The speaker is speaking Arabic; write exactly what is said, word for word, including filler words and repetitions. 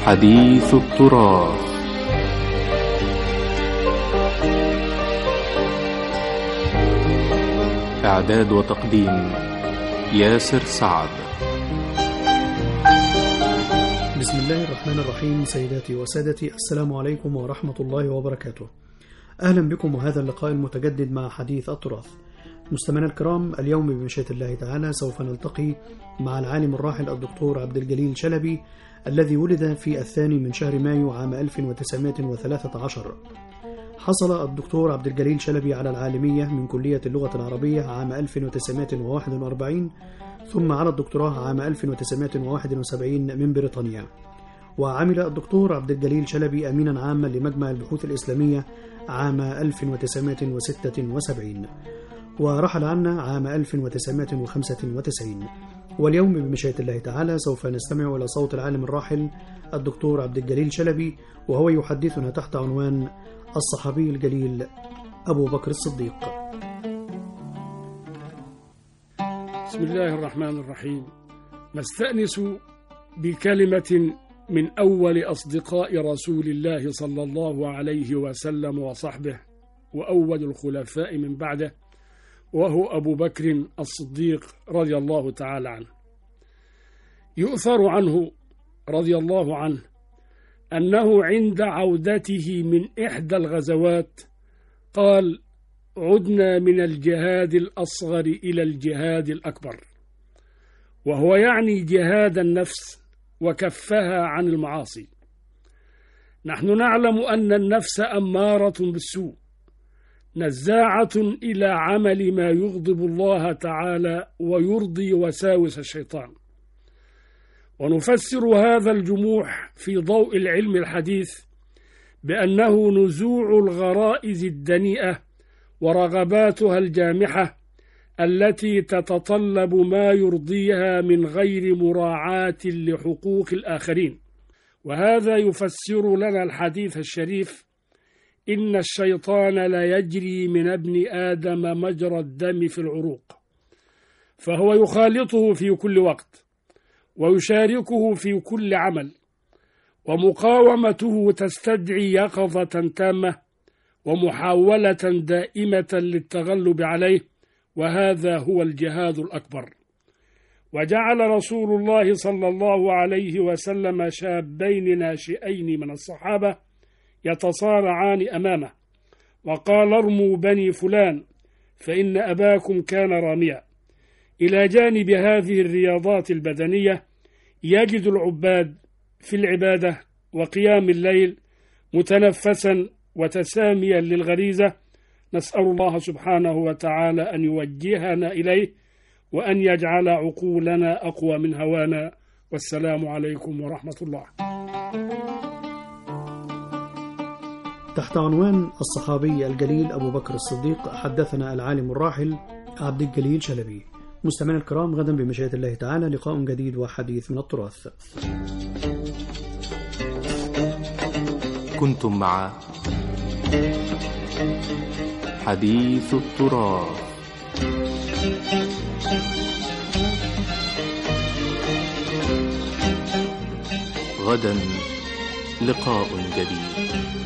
حديث التراث. إعداد وتقديم ياسر سعد. بسم الله الرحمن الرحيم. سيداتي وسادتي، السلام عليكم ورحمة الله وبركاته. أهلا بكم وهذا اللقاء المتجدد مع حديث التراث. مستمعينا الكرام، اليوم بمشيئة الله تعالى سوف نلتقي مع العالم الراحل الدكتور عبد الجليل شلبي، الذي ولد في الثاني من شهر مايو عام ألف وتسعمائة وثلاثة عشر. حصل الدكتور عبد الجليل شلبي على العالمية من كلية اللغة العربية عام ألف وتسعمائة وواحد وأربعين، ثم على الدكتوراه عام ألف وتسعمائة وواحد وسبعين من بريطانيا. وعمل الدكتور عبد الجليل شلبي أمينا عاما لمجمع البحوث الإسلامية عام ألف وتسعمائة وستة وسبعين، ورحل عنا عام ألف وتسعمائة وخمسة وتسعين. واليوم بمشيئة الله تعالى سوف نستمع إلى صوت العالم الراحل الدكتور عبد الجليل شلبي، وهو يحدثنا تحت عنوان الصحابي الجليل أبو بكر الصديق. بسم الله الرحمن الرحيم. نستأنس بكلمة من أول أصدقاء رسول الله صلى الله عليه وسلم وصحبه، وأول الخلفاء من بعده، وهو أبو بكر الصديق رضي الله تعالى عنه. يؤثر عنه رضي الله عنه أنه عند عودته من إحدى الغزوات قال: عدنا من الجهاد الأصغر إلى الجهاد الأكبر، وهو يعني جهاد النفس وكفها عن المعاصي. نحن نعلم أن النفس أمارة بالسوء، نزاعة إلى عمل ما يغضب الله تعالى ويرضي وساوس الشيطان. ونفسر هذا الجموح في ضوء العلم الحديث بأنه نزوع الغرائز الدنيئة ورغباتها الجامحة التي تتطلب ما يرضيها من غير مراعاة لحقوق الآخرين. وهذا يفسر لنا الحديث الشريف: إن الشيطان لا يجري من ابن آدم مجرى الدم في العروق، فهو يخالطه في كل وقت ويشاركه في كل عمل، ومقاومته تستدعي يقظة تامة ومحاولة دائمة للتغلب عليه، وهذا هو الجهاد الأكبر. وجعل رسول الله صلى الله عليه وسلم شابين ناشئين من الصحابة يتصارعان أمامه، وقال: ارموا بني فلان فإن أباكم كان راميا. إلى جانب هذه الرياضات البدنية يجد العباد في العبادة وقيام الليل متنفسا وتساميا للغريزة. نسأل الله سبحانه وتعالى أن يوجهنا إليه وأن يجعل عقولنا أقوى من هوانا. والسلام عليكم ورحمة الله. تحت عنوان الصحابي الجليل أبو بكر الصديق حدثنا العالم الراحل عبد الجليل شلبي. مستمعينا الكرام، غدا بمشيئة الله تعالى لقاء جديد وحديث من التراث. كنتم مع حديث التراث. غدا لقاء جديد.